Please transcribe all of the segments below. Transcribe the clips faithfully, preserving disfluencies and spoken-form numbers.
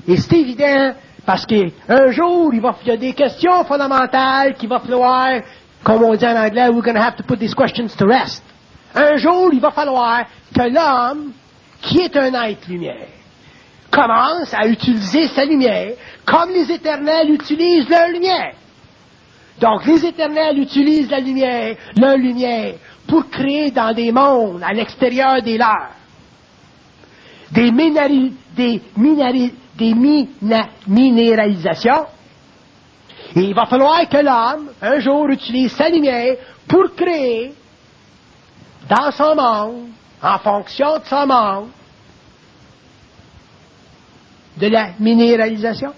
Et c'est évident, parce qu'un jour, il, va, il y a des questions fondamentales qu'il va falloir, comme on dit en anglais, we're going to have to put these questions to rest. Un jour, il va falloir que l'homme, qui est un être lumière, commence à utiliser sa lumière comme les éternels utilisent leur lumière. Donc, les éternels utilisent la lumière, leur lumière, pour créer dans des mondes à l'extérieur des leurs des, minari, des, minari, des mina, minéralisations. Et il va falloir que l'homme, un jour, utilise sa lumière pour créer dans son monde, en fonction de son monde, de la minéralisation.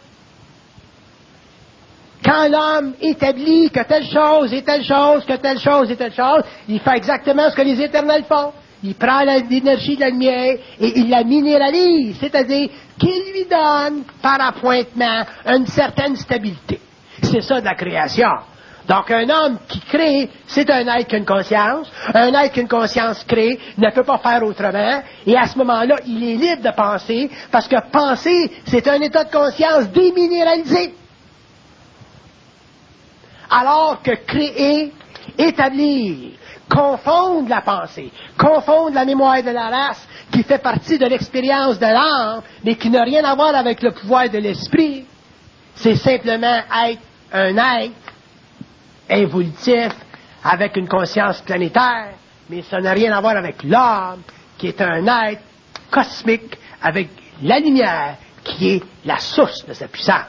Quand l'homme établit que telle chose et telle chose, que telle chose et telle chose, il fait exactement ce que les éternels font. Il prend l'énergie de la lumière et il la minéralise, c'est-à-dire qu'il lui donne, par appointement, une certaine stabilité. C'est ça de la création. Donc, un homme qui crée, c'est un être qui a une conscience. Un être qui a une conscience crée ne peut pas faire autrement. Et à ce moment-là, il est libre de penser, parce que penser, c'est un état de conscience déminéralisé. Alors que créer, établir, confondre la pensée, confondre la mémoire de la race, qui fait partie de l'expérience de l'âme, mais qui n'a rien à voir avec le pouvoir de l'esprit, c'est simplement être un être évolutif, avec une conscience planétaire, mais ça n'a rien à voir avec l'âme, qui est un être cosmique, avec la lumière, qui est la source de sa puissance.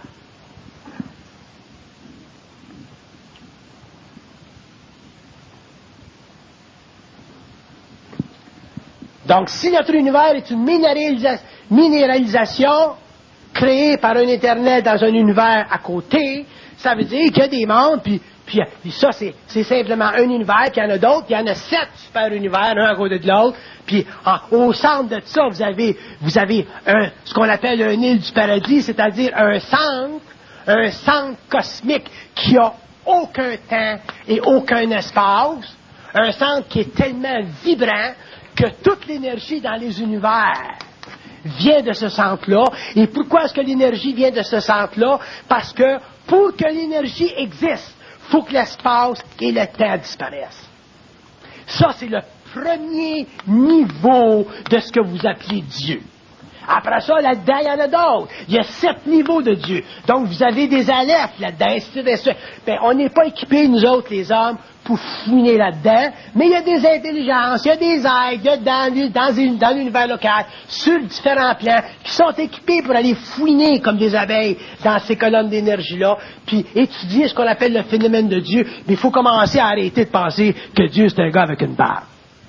Donc, si notre univers est une minéralisa- minéralisation créée par un éternel dans un univers à côté, ça veut dire qu'il y a des mondes, puis, puis, puis ça, c'est, c'est simplement un univers, puis il y en a d'autres, puis il y en a sept super univers, un à côté de l'autre, puis en, au centre de ça, vous avez, vous avez un, ce qu'on appelle un île du paradis, c'est-à-dire un centre, un centre cosmique qui a aucun temps et aucun espace, un centre qui est tellement vibrant que toute l'énergie dans les univers vient de ce centre-là. Et pourquoi est-ce que l'énergie vient de ce centre-là? Parce que pour que l'énergie existe, il faut que l'espace et le temps disparaissent. Ça, c'est le premier niveau de ce que vous appelez Dieu. Après ça, là-dedans, il y en a d'autres. Il y a sept niveaux de Dieu. Donc, vous avez des alephes là-dedans, ainsi de suite, ainsi de suite. Ben, on n'est pas équipés, nous autres, les hommes, pour fouiner là-dedans, mais il y a des intelligences, il y a des êtres, il y a dans, dans, dans l'univers local, sur différents plans, qui sont équipés pour aller fouiner comme des abeilles dans ces colonnes d'énergie-là, puis étudier ce qu'on appelle le phénomène de Dieu. Mais il faut commencer à arrêter de penser que Dieu, c'est un gars avec une barbe.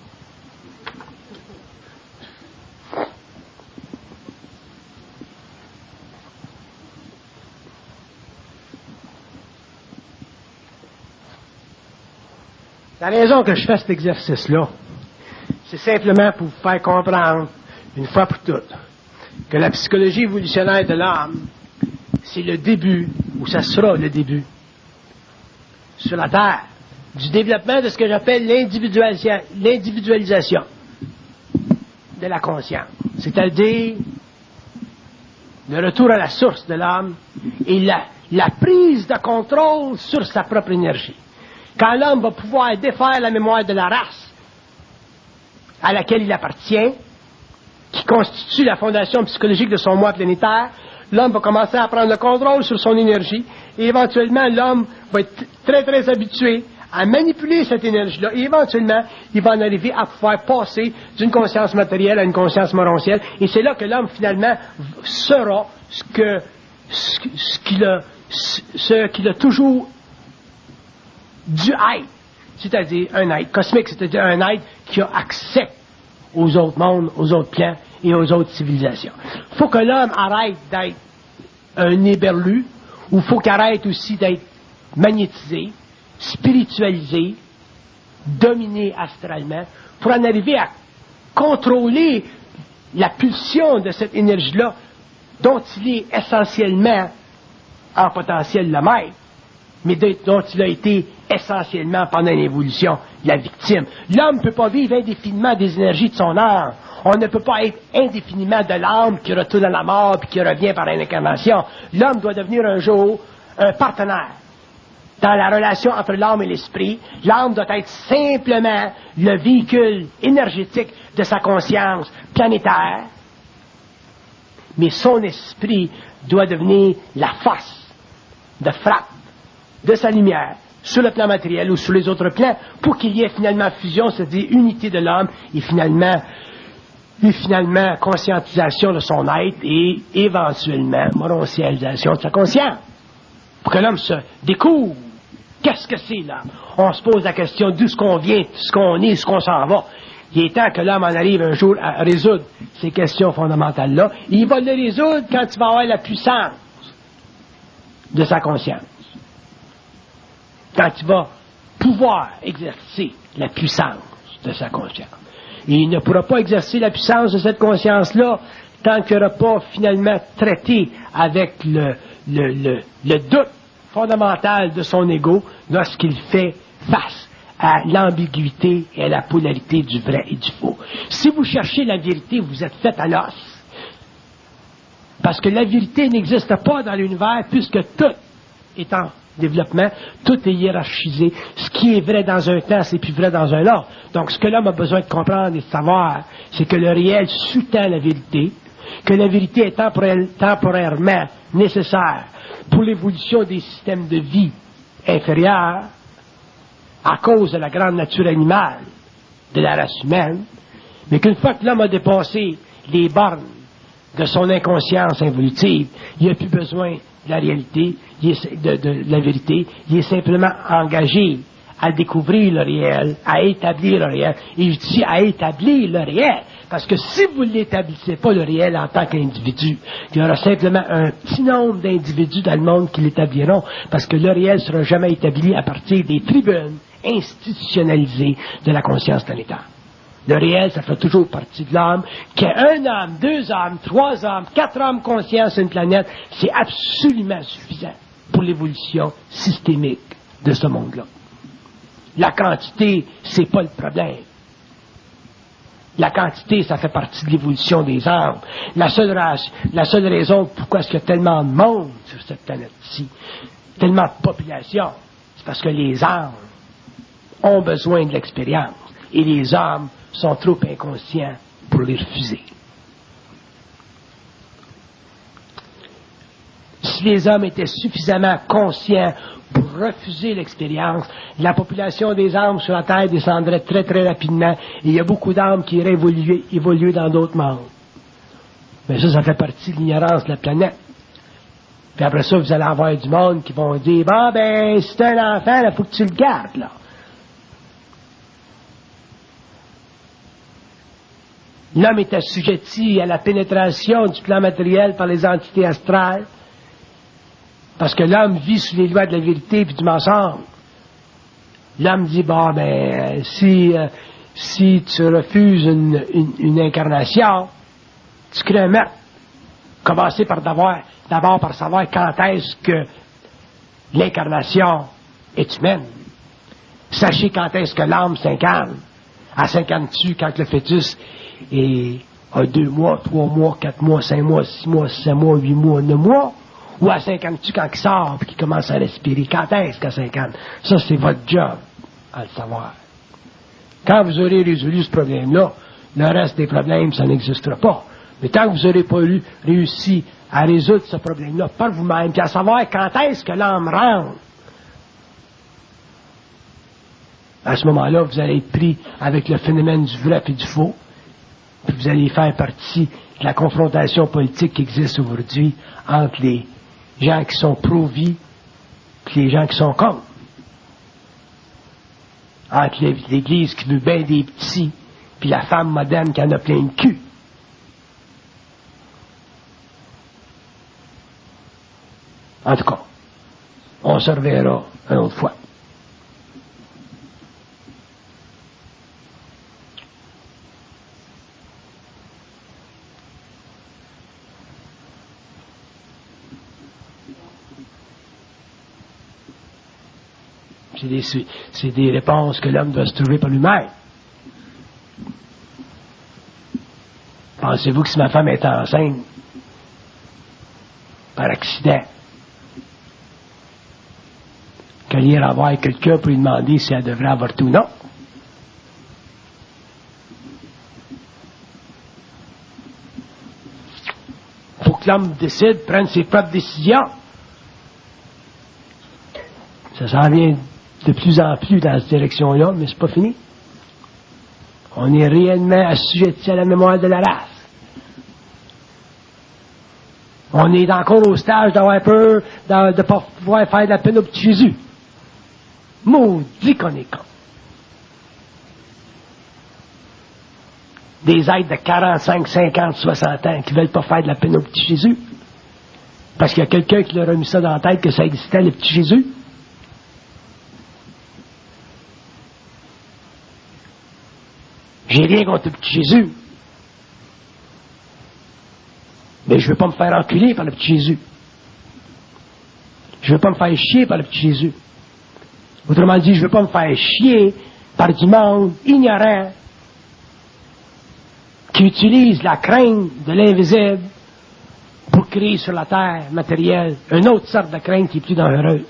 La raison que je fais cet exercice-là, c'est simplement pour vous faire comprendre, une fois pour toutes, que la psychologie évolutionnaire de l'âme, c'est le début, ou ça sera le début, sur la Terre, du développement de ce que j'appelle l'individualisa- l'individualisation de la conscience. C'est-à-dire le retour à la source de l'âme et la, la prise de contrôle sur sa propre énergie. Quand l'homme va pouvoir défaire la mémoire de la race à laquelle il appartient, qui constitue la fondation psychologique de son moi planétaire, l'homme va commencer à prendre le contrôle sur son énergie et éventuellement l'homme va être très très habitué à manipuler cette énergie-là et éventuellement il va en arriver à pouvoir passer d'une conscience matérielle à une conscience morontielle et c'est là que l'homme finalement sera ce que ce, ce qu'il a ce qu'il a toujours du être, c'est-à-dire un être cosmique, c'est-à-dire un être qui a accès aux autres mondes, aux autres plans et aux autres civilisations. Il faut que l'homme arrête d'être un éberlu, ou il faut qu'il arrête aussi d'être magnétisé, spiritualisé, dominé astralement, pour en arriver à contrôler la pulsion de cette énergie-là, dont il est essentiellement en potentiel le maître, mais dont il a été essentiellement pendant l'évolution la victime. L'homme ne peut pas vivre indéfiniment des énergies de son âme. On ne peut pas être indéfiniment de l'âme qui retourne à la mort puis qui revient par l'incarnation. L'homme doit devenir un jour un partenaire. Dans la relation entre l'âme et l'esprit, l'âme doit être simplement le véhicule énergétique de sa conscience planétaire, mais son esprit doit devenir la force de frappe de sa lumière sur le plan matériel ou sur les autres plans pour qu'il y ait finalement fusion, c'est-à-dire unité de l'homme et finalement, et finalement conscientisation de son être et éventuellement morocialisation de sa conscience. Pour que l'homme se découvre. Qu'est-ce que c'est l'homme? On se pose la question d'où ce qu'on vient, ce qu'on est, ce qu'on s'en va. Il est temps que l'homme en arrive un jour à résoudre ces questions fondamentales-là. Il va le résoudre quand il va avoir la puissance de sa conscience. Quand il va pouvoir exercer la puissance de sa conscience. Et il ne pourra pas exercer la puissance de cette conscience-là tant qu'il n'aura pas finalement traité avec le, le, le, le doute fondamental de son ego lorsqu'il fait face à l'ambiguïté et à la polarité du vrai et du faux. Si vous cherchez la vérité, vous êtes fait à l'os. Parce que la vérité n'existe pas dans l'univers puisque tout est en développement, tout est hiérarchisé. Ce qui est vrai dans un temps, c'est plus vrai dans un autre. Donc, ce que l'homme a besoin de comprendre et de savoir, c'est que le réel sous-tend la vérité, que la vérité est temporaire, temporairement nécessaire pour l'évolution des systèmes de vie inférieurs à cause de la grande nature animale de la race humaine, mais qu'une fois que l'homme a dépassé les bornes de son inconscience involutive, il n'a plus besoin de la réalité, il est, de, de la vérité, il est simplement engagé à découvrir le réel, à établir le réel. Et je dis à établir le réel, parce que si vous ne l'établissez pas le réel en tant qu'individu, il y aura simplement un petit nombre d'individus dans le monde qui l'établiront, parce que le réel ne sera jamais établi à partir des tribunes institutionnalisées de la conscience planétaire. Le réel, ça fait toujours partie de l'âme. Qu'il y ait un âme, deux âmes, trois âmes, quatre âmes conscientes sur une planète, c'est absolument suffisant pour l'évolution systémique de ce monde-là. La quantité, c'est pas le problème. La quantité, ça fait partie de l'évolution des âmes. La seule, race, la seule raison pourquoi est-ce qu'il y a tellement de monde sur cette planète-ci, tellement de population, c'est parce que les âmes ont besoin de l'expérience. Et les âmes sont trop inconscients pour les refuser. Si les hommes étaient suffisamment conscients pour refuser l'expérience, la population des âmes sur la Terre descendrait très très rapidement et il y a beaucoup d'âmes qui iraient évoluer, évoluer dans d'autres mondes. Mais ça, ça fait partie de l'ignorance de la planète. Puis après ça, vous allez avoir du monde qui vont dire « Bon, ben, si t'as un enfant, il faut que tu le gardes, là. » L'homme est assujetti à la pénétration du plan matériel par les entités astrales, parce que l'homme vit sous les lois de la vérité et du mensonge. L'homme dit, bon, ben, si, euh, si tu refuses une, une, une incarnation, tu crées un meurtre. Commencez par d'abord, d'abord par savoir quand est-ce que l'incarnation est humaine. Sachez quand est-ce que l'âme s'incarne. Elle s'incarne-tu quand le fœtus et a deux mois, trois mois, quatre mois, cinq mois, six mois, sept mois, huit mois, neuf mois, ou à cinquante-tu quand il sort et qu'il commence à respirer? Quand est-ce qu'à cinquante? Ça, c'est votre job à le savoir. Quand vous aurez résolu ce problème-là, le reste des problèmes, ça n'existera pas. Mais tant que vous n'aurez pas eu, réussi à résoudre ce problème-là par vous-même, puis à savoir quand est-ce que l'âme rentre, à ce moment-là, vous allez être pris avec le phénomène du vrai et du faux, puis vous allez faire partie de la confrontation politique qui existe aujourd'hui entre les gens qui sont pro-vie et les gens qui sont contre. Entre l'Église qui veut bien des petits puis la femme moderne qui en a plein de cul. En tout cas, on se reverra une autre fois. C'est des, c'est des réponses que l'homme doit se trouver par lui-même. Pensez-vous que si ma femme est enceinte, par accident, qu'elle ira voir quelqu'un pour lui demander si elle devrait avorter ou non? Il faut que l'homme décide, prenne ses propres décisions. Ça s'en vient de plus en plus dans cette direction-là, mais c'est pas fini. On est réellement assujetti à la mémoire de la race. On est encore au stage d'avoir peur de ne pas pouvoir faire de la peine au petit Jésus. Maudit qu'on est con. Des êtres de quarante-cinq, cinquante, soixante ans qui ne veulent pas faire de la peine au petit Jésus. Parce qu'il y a quelqu'un qui leur a mis ça dans la tête que ça existait, le petit Jésus. J'ai rien contre le petit Jésus. Mais je ne veux pas me faire enculer par le petit Jésus. Je ne veux pas me faire chier par le petit Jésus. Autrement dit, je ne veux pas me faire chier par du monde ignorant qui utilise la crainte de l'invisible pour créer sur la terre matérielle une autre sorte de crainte qui est plus dangereuse.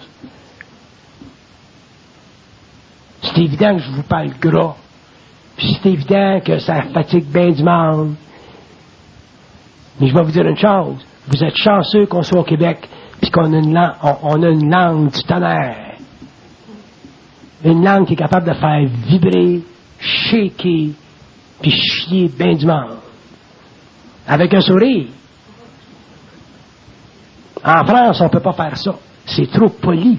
C'est évident que je vous parle gras. Puis c'est évident que ça fatigue bien du monde. Mais je vais vous dire une chose. Vous êtes chanceux qu'on soit au Québec puis qu'on a une langue, on, on a une langue du tonnerre. Une langue qui est capable de faire vibrer, shaker, puis chier bien du monde. Avec un sourire. En France, on ne peut pas faire ça. C'est trop poli.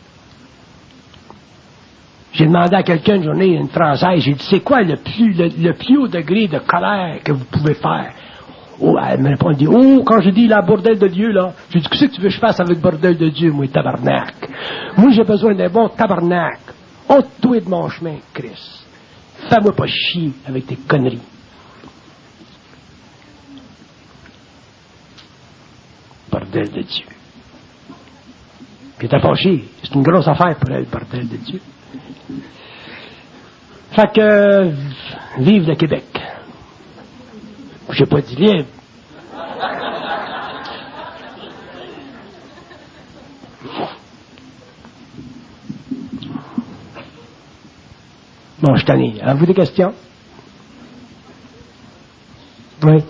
J'ai demandé à quelqu'un une journée, une Française, j'ai dit, c'est quoi le plus, le, le plus haut degré de colère que vous pouvez faire? Oh, elle me répond, elle dit, oh, quand je dis la bordel de Dieu, là, j'ai dit, qu'est-ce que tu veux que je fasse avec le bordel de Dieu, moi, tabarnak? Moi, j'ai besoin d'un bon tabarnak. Ôte-toi de mon chemin, Christ. Fais-moi pas chier avec tes conneries. Bordel de Dieu. Puis t'as pas chier. C'est une grosse affaire pour elle, le bordel de Dieu. Fait que, euh, vive le Québec. J'ai pas dit libre. Bon, je t'en ai. Avez-vous des questions? Oui.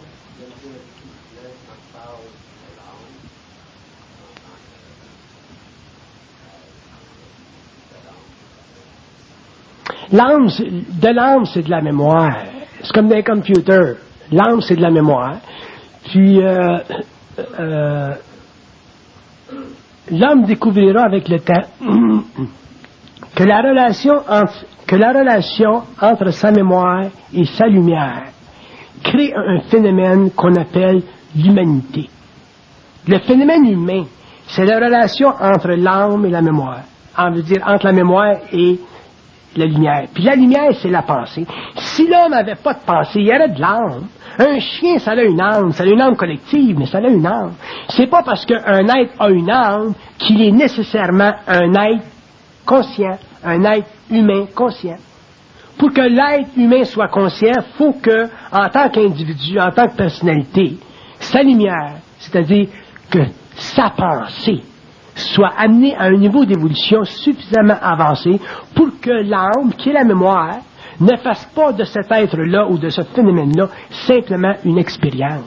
L'âme, de l'âme, c'est de la mémoire. C'est comme des computers. L'âme, c'est de la mémoire. Puis, euh, euh, l'homme découvrira avec le temps que la relation entre, que la relation entre sa mémoire et sa lumière crée un phénomène qu'on appelle l'humanité. Le phénomène humain, c'est la relation entre l'âme et la mémoire. On veut dire entre la mémoire et la lumière. Puis la lumière, c'est la pensée. Si l'homme n'avait pas de pensée, il y aurait de l'âme. Un chien, ça a une âme. Ça a une âme collective, mais ça a une âme. C'est pas parce qu'un être a une âme qu'il est nécessairement un être conscient, un être humain conscient. Pour que l'être humain soit conscient, il faut que, en tant qu'individu, en tant que personnalité, sa lumière, c'est-à-dire que sa pensée, soit amenée à un niveau d'évolution suffisamment avancé pour que l'âme, qui est la mémoire, ne fasse pas de cet être-là ou de ce phénomène-là simplement une expérience.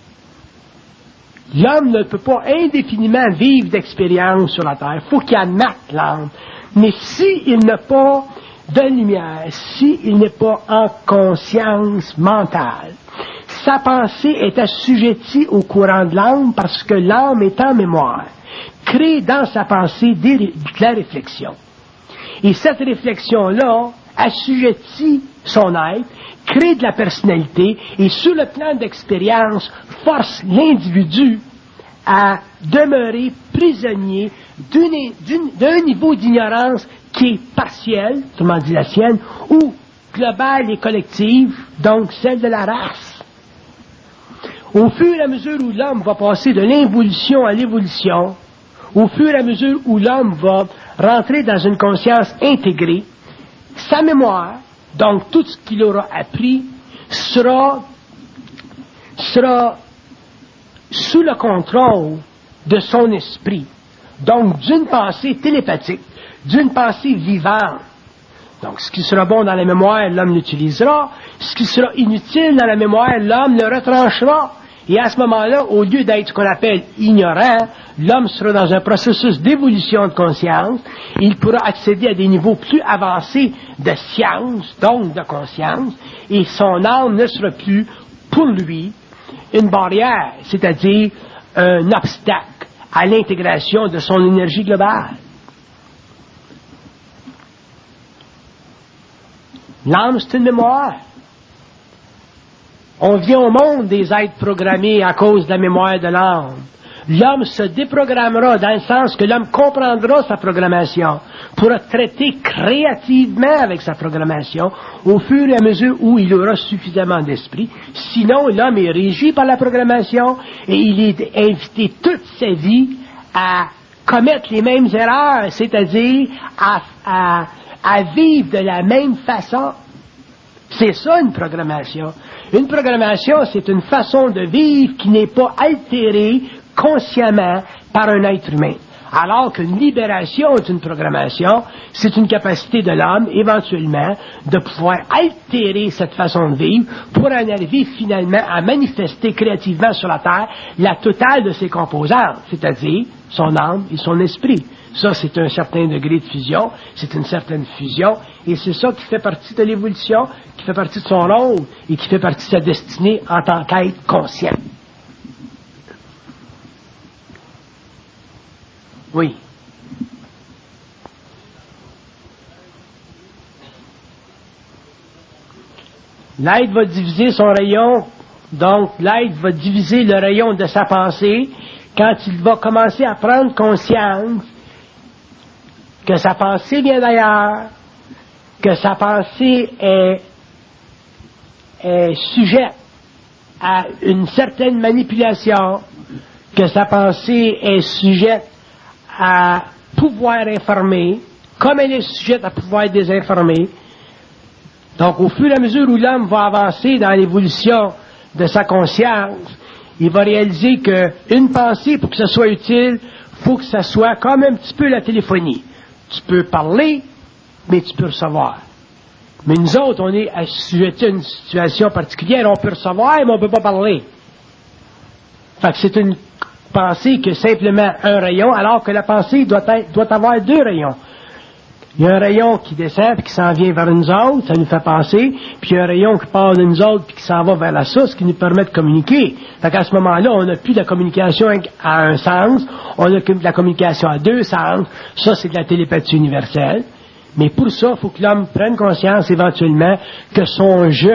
L'homme ne peut pas indéfiniment vivre d'expérience sur la terre. Il faut qu'il admette l'âme. Mais s'il n'a pas de lumière, s'il n'est pas en conscience mentale, sa pensée est assujettie au courant de l'âme parce que l'âme est en mémoire, crée dans sa pensée des, de la réflexion. Et cette réflexion-là assujettit son être, crée de la personnalité et sur le plan d'expérience force l'individu à demeurer prisonnier d'une, d'une, d'un niveau d'ignorance qui est partiel, autrement dit la sienne, ou globale et collective, donc celle de la race. Au fur et à mesure où l'homme va passer de l'involution à l'évolution, au fur et à mesure où l'homme va rentrer dans une conscience intégrée, sa mémoire, donc tout ce qu'il aura appris, sera sera sous le contrôle de son esprit. Donc, d'une pensée télépathique, d'une pensée vivante. Donc, ce qui sera bon dans la mémoire, l'homme l'utilisera. Ce qui sera inutile dans la mémoire, l'homme le retranchera. Et à ce moment-là, au lieu d'être ce qu'on appelle ignorant, l'homme sera dans un processus d'évolution de conscience. Il pourra accéder à des niveaux plus avancés de science, donc de conscience, et son âme ne sera plus, pour lui, une barrière, c'est-à-dire un obstacle à l'intégration de son énergie globale. L'âme, c'est une mémoire. On vient au monde des êtres programmés à cause de la mémoire de l'âme. L'homme se déprogrammera dans le sens que l'homme comprendra sa programmation, pourra traiter créativement avec sa programmation au fur et à mesure où il aura suffisamment d'esprit. Sinon, l'homme est régi par la programmation et il est invité toute sa vie à commettre les mêmes erreurs, c'est-à-dire à, à, à vivre de la même façon. C'est ça une programmation. Une programmation, c'est une façon de vivre qui n'est pas altérée consciemment par un être humain. Alors qu'une libération est une programmation, c'est une capacité de l'homme, éventuellement, de pouvoir altérer cette façon de vivre pour en arriver finalement à manifester créativement sur la Terre la totale de ses composantes, c'est-à-dire son âme et son esprit. Ça, c'est un certain degré de fusion, c'est une certaine fusion, et c'est ça qui fait partie de l'évolution, qui fait partie de son rôle, et qui fait partie de sa destinée en tant qu'être conscient. Oui. L'être va diviser son rayon, donc l'être va diviser le rayon de sa pensée quand il va commencer à prendre conscience que sa pensée vient d'ailleurs, que sa pensée est, est sujette à une certaine manipulation, que sa pensée est sujette à pouvoir informer, comme elle est sujette à pouvoir désinformer. Donc, au fur et à mesure où l'homme va avancer dans l'évolution de sa conscience, il va réaliser qu'une pensée, pour que ça soit utile, il faut que ça soit comme un petit peu la téléphonie. Tu peux parler, mais tu peux recevoir. Mais nous autres, on est assujettis à une situation particulière, on peut recevoir, mais on ne peut pas parler. Fait que c'est une pensée qui a simplement un rayon, alors que la pensée doit, être, doit avoir deux rayons. Il y a un rayon qui descend et qui s'en vient vers nous autres, ça nous fait penser, puis il y a un rayon qui part de nous autres et qui s'en va vers la source, qui nous permet de communiquer. Fait qu'à ce moment-là, on n'a plus de la communication à un sens, on a de la communication à deux sens. Ça, c'est de la télépathie universelle. Mais pour ça, il faut que l'homme prenne conscience éventuellement que son je,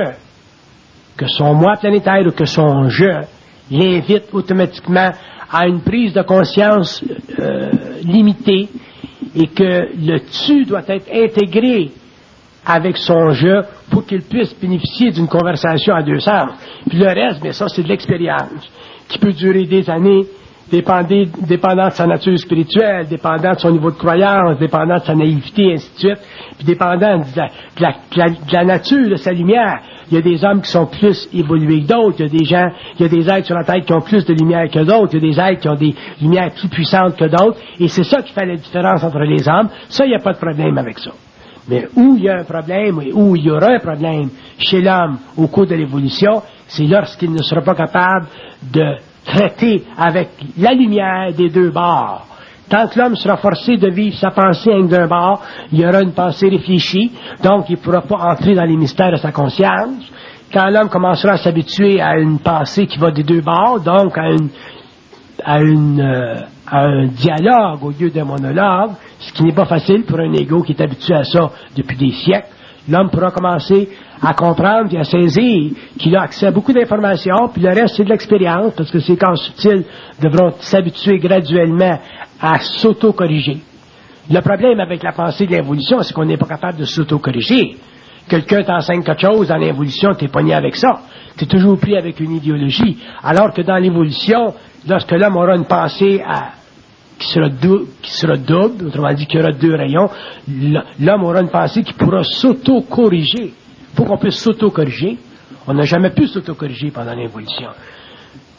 que son moi planétaire ou que son je, l'invite automatiquement à une prise de conscience euh, limitée, et que le tu doit être intégré avec son je pour qu'il puisse bénéficier d'une conversation à deux sens. Puis le reste, bien ça, c'est de l'expérience qui peut durer des années, dépendant, dépendant de sa nature spirituelle, dépendant de son niveau de croyance, dépendant de sa naïveté, ainsi de suite, puis dépendant de la, de la, de la, de la nature de sa lumière. Il y a des hommes qui sont plus évolués que d'autres, il y a des gens, il y a des êtres sur la Terre qui ont plus de lumière que d'autres, il y a des êtres qui ont des lumières plus puissantes que d'autres, et c'est ça qui fait la différence entre les hommes. Ça, il n'y a pas de problème avec ça. Mais où il y a un problème, et où il y aura un problème chez l'homme au cours de l'évolution, c'est lorsqu'il ne sera pas capable de traiter avec la lumière des deux bords. Tant que l'homme sera forcé de vivre sa pensée avec d'un bord, il y aura une pensée réfléchie, donc il ne pourra pas entrer dans les mystères de sa conscience. Quand l'homme commencera à s'habituer à une pensée qui va des deux bords, donc à, une, à, une, euh, à un dialogue au lieu d'un monologue, ce qui n'est pas facile pour un ego qui est habitué à ça depuis des siècles, l'homme pourra commencer à comprendre et à saisir qu'il a accès à beaucoup d'informations, puis le reste, c'est de l'expérience, parce que ces corps subtils devront s'habituer graduellement à s'auto-corriger. Le problème avec la pensée de l'évolution, c'est qu'on n'est pas capable de s'auto-corriger. Quelqu'un t'enseigne quelque chose dans l'évolution, t'es pogné avec ça. T'es toujours pris avec une idéologie. Alors que dans l'évolution, lorsque l'homme aura une pensée à, qui sera, dou, qui sera double, autrement dit qu'il y aura deux rayons, l'homme aura une pensée qui pourra s'auto-corriger. Il faut qu'on puisse s'auto-corriger. On n'a jamais pu s'auto-corriger pendant l'évolution.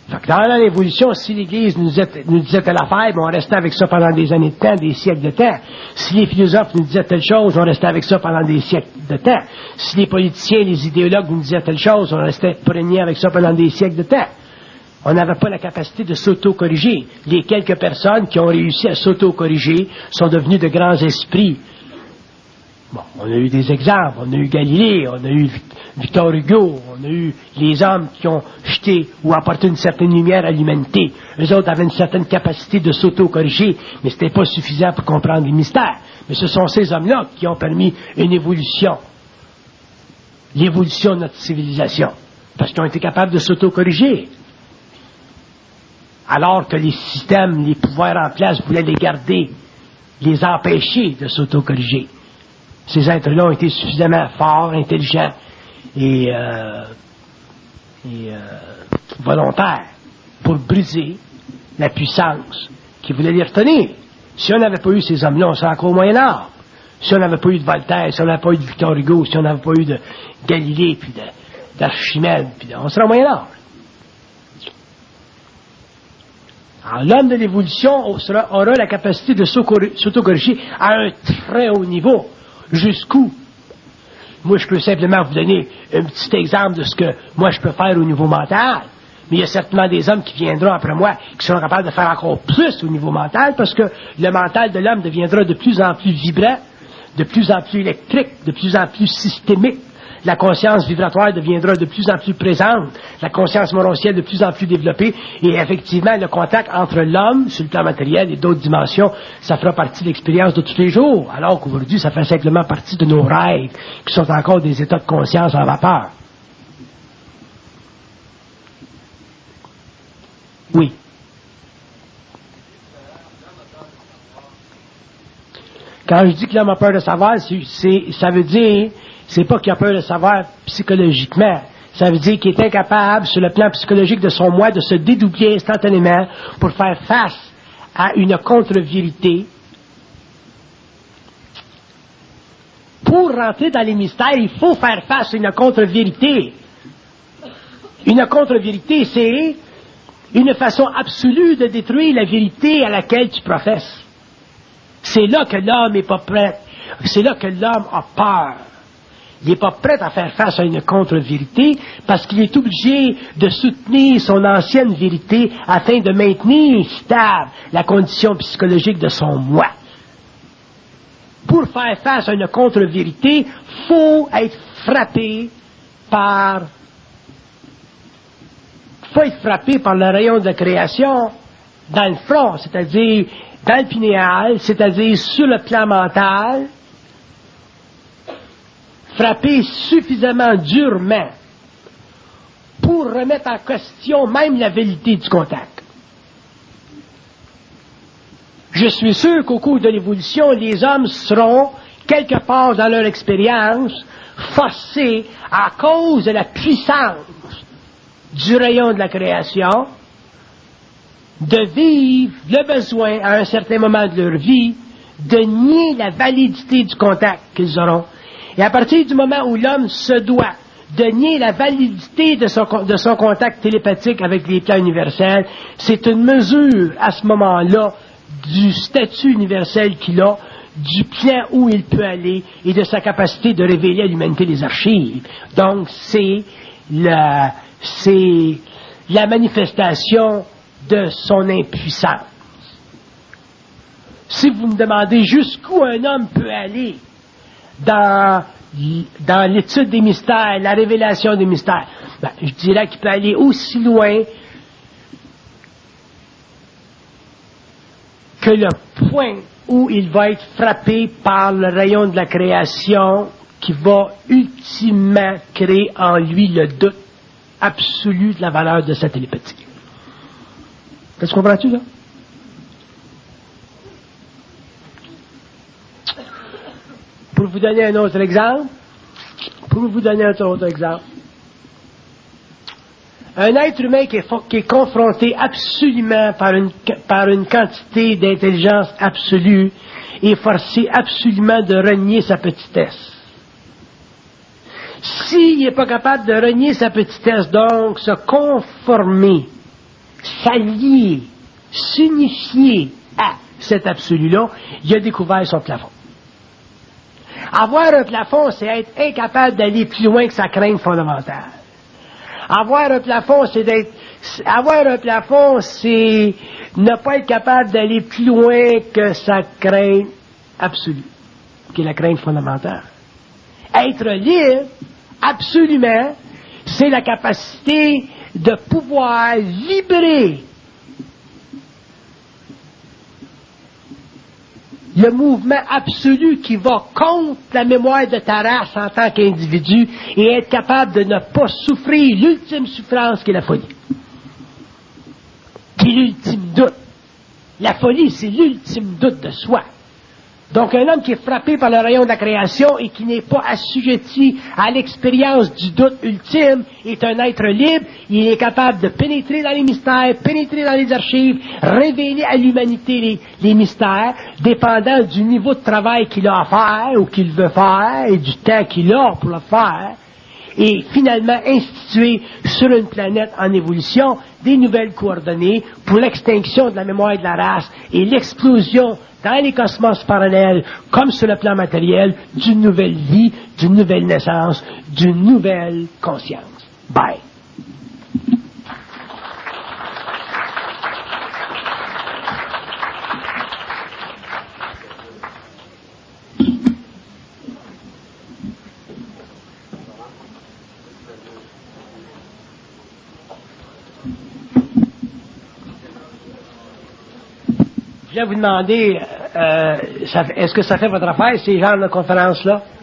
Fait que dans l'évolution, si l'Église nous disait, nous disait telle affaire, ben on restait avec ça pendant des années de temps, des siècles de temps. Si les philosophes nous disaient telle chose, on restait avec ça pendant des siècles de temps. Si les politiciens, les idéologues nous disaient telle chose, on restait prégnés avec ça pendant des siècles de temps. On n'avait pas la capacité de s'auto-corriger. Les quelques personnes qui ont réussi à s'auto-corriger sont devenues de grands esprits. Bon, on a eu des exemples, on a eu Galilée, on a eu Victor Hugo, on a eu les hommes qui ont jeté ou apporté une certaine lumière à l'humanité. Eux autres avaient une certaine capacité de s'auto-corriger, mais ce n'était pas suffisant pour comprendre les mystères. Mais ce sont ces hommes-là qui ont permis une évolution, l'évolution de notre civilisation, parce qu'ils ont été capables de s'auto-corriger. Alors que les systèmes, les pouvoirs en place voulaient les garder, les empêcher de s'auto-corriger. Ces êtres-là ont été suffisamment forts, intelligents et, euh, et euh, volontaires pour briser la puissance qui voulait les retenir. Si on n'avait pas eu ces hommes-là, on serait encore au Moyen-Âge. Si on n'avait pas eu de Voltaire, si on n'avait pas eu de Victor Hugo, si on n'avait pas eu de Galilée, puis de, d'Archimède, puis de, on serait au Moyen-Âge. Alors, l'homme de l'évolution aura, aura la capacité de s'auto-corriger à un très haut niveau. Jusqu'où? Moi, je peux simplement vous donner un petit exemple de ce que moi, je peux faire au niveau mental. Mais il y a certainement des hommes qui viendront après moi qui seront capables de faire encore plus au niveau mental parce que le mental de l'homme deviendra de plus en plus vibrant, de plus en plus électrique, de plus en plus systémique. La conscience vibratoire deviendra de plus en plus présente, la conscience morontielle de plus en plus développée, et effectivement, le contact entre l'homme, sur le plan matériel, et d'autres dimensions, ça fera partie de l'expérience de tous les jours, alors qu'aujourd'hui, ça fait simplement partie de nos rêves, qui sont encore des états de conscience en vapeur. Oui. Quand je dis que l'homme a peur de savoir, c'est, c'est, ça veut dire... C'est pas qu'il a peur de savoir psychologiquement. Ça veut dire qu'il est incapable, sur le plan psychologique de son moi, de se dédoubler instantanément pour faire face à une contre-vérité. Pour rentrer dans les mystères, il faut faire face à une contre-vérité. Une contre-vérité, c'est une façon absolue de détruire la vérité à laquelle tu professes. C'est là que l'homme n'est pas prêt. C'est là que l'homme a peur. Il n'est pas prêt à faire face à une contre-vérité parce qu'il est obligé de soutenir son ancienne vérité afin de maintenir stable la condition psychologique de son moi. Pour faire face à une contre-vérité, il faut être frappé par faut être frappé par le rayon de la création dans le front, c'est-à-dire dans le pinéal, c'est-à-dire sur le plan mental, frapper suffisamment durement pour remettre en question même la validité du contact. Je suis sûr qu'au cours de l'évolution, les hommes seront, quelque part dans leur expérience, forcés, à cause de la puissance du rayon de la création, de vivre le besoin, à un certain moment de leur vie, de nier la validité du contact qu'ils auront. Et à partir du moment où l'homme se doit de nier la validité de son, de son contact télépathique avec les plans universels, c'est une mesure, à ce moment-là, du statut universel qu'il a, du plan où il peut aller et de sa capacité de révéler à l'humanité les archives. Donc, c'est la, c'est la manifestation de son impuissance. Si vous me demandez jusqu'où un homme peut aller dans, dans l'étude des mystères, la révélation des mystères, ben, je dirais qu'il peut aller aussi loin que le point où il va être frappé par le rayon de la création qui va ultimement créer en lui le doute absolu de la valeur de sa télépathie. Est-ce que comprends-tu, là? Pour vous donner un autre exemple, pour vous donner un autre exemple, un être humain qui est, qui est confronté absolument par une, par une quantité d'intelligence absolue est forcé absolument de renier sa petitesse. S'il n'est pas capable de renier sa petitesse, donc se conformer s'allier, s'unifier à cet absolu-là, il a découvert son plafond. Avoir un plafond, c'est être incapable d'aller plus loin que sa crainte fondamentale. Avoir un plafond, c'est d'être, avoir un plafond, c'est ne pas être capable d'aller plus loin que sa crainte absolue, qui est la crainte fondamentale. Être libre, absolument, c'est la capacité de pouvoir vibrer le mouvement absolu qui va contre la mémoire de ta race en tant qu'individu et être capable de ne pas souffrir l'ultime souffrance qui est la folie. Qui est l'ultime doute. La folie, c'est l'ultime doute de soi. Donc, un homme qui est frappé par le rayon de la création et qui n'est pas assujetti à l'expérience du doute ultime est un être libre. Il est capable de pénétrer dans les mystères, pénétrer dans les archives, révéler à l'humanité les, les mystères, dépendant du niveau de travail qu'il a à faire ou qu'il veut faire et du temps qu'il a pour le faire. Et finalement instituer sur une planète en évolution des nouvelles coordonnées pour l'extinction de la mémoire de la race et l'explosion dans les cosmos parallèles, comme sur le plan matériel, d'une nouvelle vie, d'une nouvelle naissance, d'une nouvelle conscience. Bye. Je voulais vous demander, euh, ça, est-ce que ça fait votre affaire, ces genres de conférences-là?